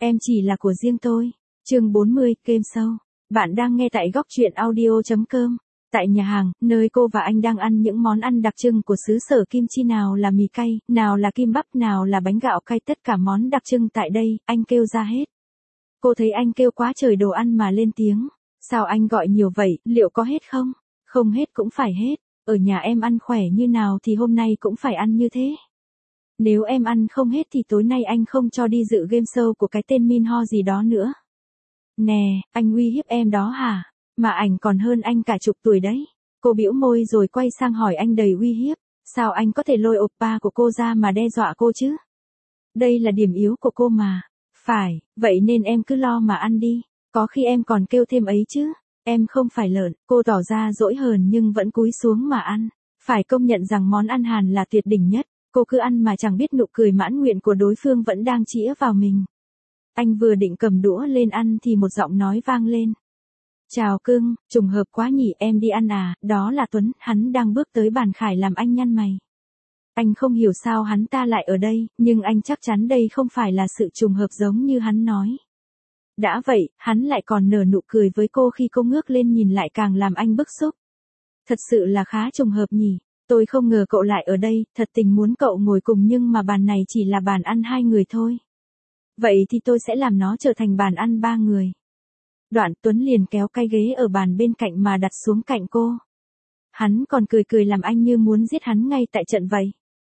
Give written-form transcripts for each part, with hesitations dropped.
Em chỉ là của riêng tôi. Chương 40, game show. Bạn đang nghe tại góc truyện audio.com. Tại nhà hàng, nơi cô và anh đang ăn những món ăn đặc trưng của xứ sở kim chi, nào là mì cay, nào là kim bắp, nào là bánh gạo cay, tất cả món đặc trưng tại đây, anh kêu ra hết. Cô thấy anh kêu quá trời đồ ăn mà lên tiếng. Sao anh gọi nhiều vậy, liệu có hết không? Không hết cũng phải hết. Ở nhà em ăn khỏe như nào thì hôm nay cũng phải ăn như thế. Nếu em ăn không hết thì tối nay anh không cho đi dự game show của cái tên Minho gì đó nữa. Nè, anh uy hiếp em đó hả? Mà ảnh còn hơn anh cả chục tuổi đấy. Cô bĩu môi rồi quay sang hỏi anh đầy uy hiếp. Sao anh có thể lôi oppa của cô ra mà đe dọa cô chứ? Đây là điểm yếu của cô mà. Phải, vậy nên em cứ lo mà ăn đi. Có khi em còn kêu thêm ấy chứ. Em không phải lợn. Cô tỏ ra dỗi hờn nhưng vẫn cúi xuống mà ăn. Phải công nhận rằng món ăn Hàn là tuyệt đỉnh nhất. Cô cứ ăn mà chẳng biết nụ cười mãn nguyện của đối phương vẫn đang chĩa vào mình. Anh vừa định cầm đũa lên ăn thì một giọng nói vang lên. Chào cưng, trùng hợp quá nhỉ, em đi ăn à? Đó là Tuấn, hắn đang bước tới bàn Khải làm anh nhăn mày. Anh không hiểu sao hắn ta lại ở đây, nhưng anh chắc chắn đây không phải là sự trùng hợp giống như hắn nói. Đã vậy, hắn lại còn nở nụ cười với cô khi cô ngước lên nhìn lại càng làm anh bức xúc. Thật sự là khá trùng hợp nhỉ. Tôi không ngờ cậu lại ở đây, thật tình muốn cậu ngồi cùng nhưng mà bàn này chỉ là bàn ăn 2 người thôi. Vậy thì tôi sẽ làm nó trở thành bàn ăn 3 người. Đoạn Tuấn liền kéo cái ghế ở bàn bên cạnh mà đặt xuống cạnh cô. Hắn còn cười cười làm anh như muốn giết hắn ngay tại trận vậy.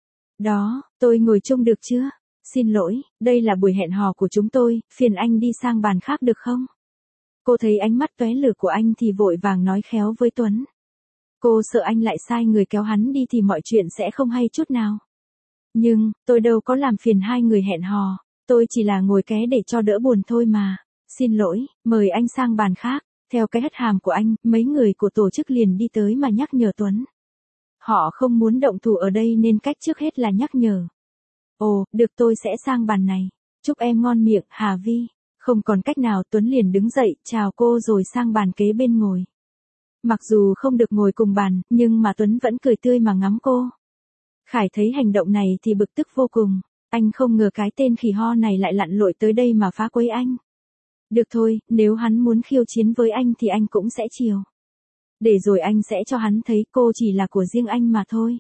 Đó, tôi ngồi chung được chưa? Xin lỗi, đây là buổi hẹn hò của chúng tôi, phiền anh đi sang bàn khác được không? Cô thấy ánh mắt tóe lửa của anh thì vội vàng nói khéo với Tuấn. Cô sợ anh lại sai người kéo hắn đi thì mọi chuyện sẽ không hay chút nào. Nhưng, tôi đâu có làm phiền 2 người hẹn hò, tôi chỉ là ngồi ké để cho đỡ buồn thôi mà. Xin lỗi, mời anh sang bàn khác. Theo cái hất hàm của anh, mấy người của tổ chức liền đi tới mà nhắc nhở Tuấn. Họ không muốn động thủ ở đây nên cách trước hết là nhắc nhở. Ồ, được, tôi sẽ sang bàn này. Chúc em ngon miệng, Hà Vi. Không còn cách nào, Tuấn liền đứng dậy, chào cô rồi sang bàn kế bên ngồi. Mặc dù không được ngồi cùng bàn, nhưng mà Tuấn vẫn cười tươi mà ngắm cô. Khải thấy hành động này thì bực tức vô cùng. Anh không ngờ cái tên khỉ ho này lại lặn lội tới đây mà phá quấy anh. Được thôi, nếu hắn muốn khiêu chiến với anh thì anh cũng sẽ chiều. Để rồi anh sẽ cho hắn thấy cô chỉ là của riêng anh mà thôi.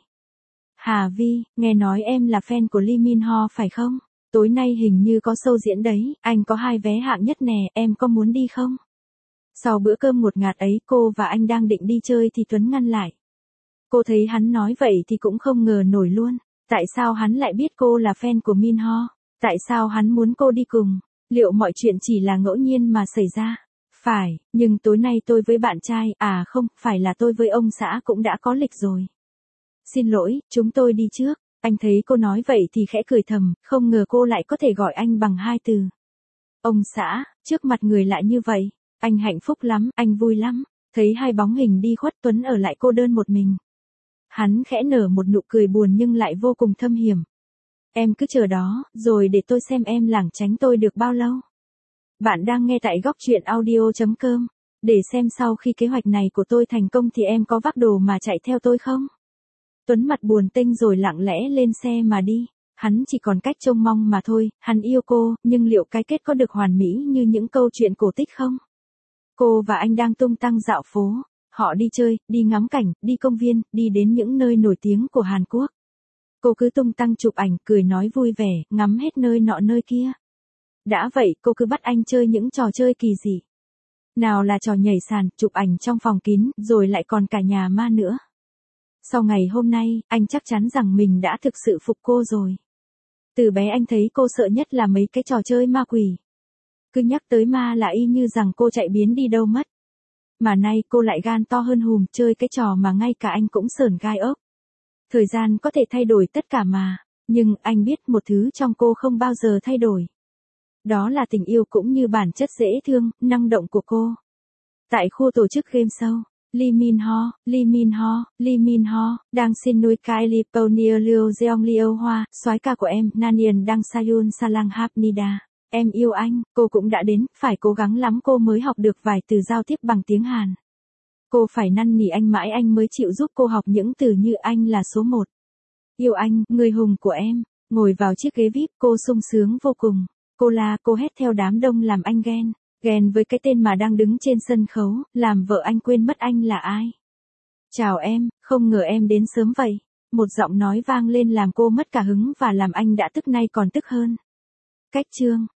Hà Vi, nghe nói em là fan của Lee Min Ho phải không? Tối nay hình như có show diễn đấy, anh có 2 vé hạng nhất nè, em có muốn đi không? Sau bữa cơm ngột ngạt ấy cô và anh đang định đi chơi thì Tuấn ngăn lại. Cô thấy hắn nói vậy thì cũng không ngờ nổi luôn. Tại sao hắn lại biết cô là fan của Min Ho? Tại sao hắn muốn cô đi cùng? Liệu mọi chuyện chỉ là ngẫu nhiên mà xảy ra? Phải, nhưng tối nay tôi với bạn trai, à không, phải là tôi với ông xã cũng đã có lịch rồi. Xin lỗi, chúng tôi đi trước. Anh thấy cô nói vậy thì khẽ cười thầm, không ngờ cô lại có thể gọi anh bằng 2 từ. Ông xã, trước mặt người lạ như vậy. Anh hạnh phúc lắm, anh vui lắm. Thấy 2 bóng hình đi khuất, Tuấn ở lại cô đơn một mình. Hắn khẽ nở một nụ cười buồn nhưng lại vô cùng thâm hiểm. Em cứ chờ đó, rồi để tôi xem em lảng tránh tôi được bao lâu. Bạn đang nghe tại góc truyện audio.com. Để xem sau khi kế hoạch này của tôi thành công thì em có vác đồ mà chạy theo tôi không? Tuấn mặt buồn tênh rồi lặng lẽ lên xe mà đi. Hắn chỉ còn cách trông mong mà thôi, hắn yêu cô, nhưng liệu cái kết có được hoàn mỹ như những câu chuyện cổ tích không? Cô và anh đang tung tăng dạo phố. Họ đi chơi, đi ngắm cảnh, đi công viên, đi đến những nơi nổi tiếng của Hàn Quốc. Cô cứ tung tăng chụp ảnh, cười nói vui vẻ, ngắm hết nơi nọ nơi kia. Đã vậy, cô cứ bắt anh chơi những trò chơi kỳ dị. Nào là trò nhảy sàn, chụp ảnh trong phòng kín, rồi lại còn cả nhà ma nữa. Sau ngày hôm nay, anh chắc chắn rằng mình đã thực sự phục cô rồi. Từ bé anh thấy cô sợ nhất là mấy cái trò chơi ma quỷ. Cứ nhắc tới ma là y như rằng cô chạy biến đi đâu mất. Mà nay cô lại gan to hơn hùm, chơi cái trò mà ngay cả anh cũng sởn gai ốc. Thời gian có thể thay đổi tất cả mà, nhưng anh biết một thứ trong cô không bao giờ thay đổi. Đó là tình yêu cũng như bản chất dễ thương, năng động của cô. Tại khu tổ chức game show, Lee Min Ho, đang xin nuôi Kylie Ponier Liu Jeong Liu Hoa, soái ca của em, Nanien Dang Sayun Salang Hapnida. Em yêu anh, cô cũng đã đến, phải cố gắng lắm cô mới học được vài từ giao tiếp bằng tiếng Hàn. Cô phải năn nỉ anh mãi anh mới chịu giúp cô học những từ như anh là số 1. Yêu anh, người hùng của em. Ngồi vào chiếc ghế VIP cô sung sướng vô cùng. cô hét theo đám đông làm anh ghen. Ghen với cái tên mà đang đứng trên sân khấu, làm vợ anh quên mất anh là ai. Chào em, không ngờ em đến sớm vậy. Một giọng nói vang lên làm cô mất cả hứng và làm anh đã tức nay còn tức hơn. Cách chương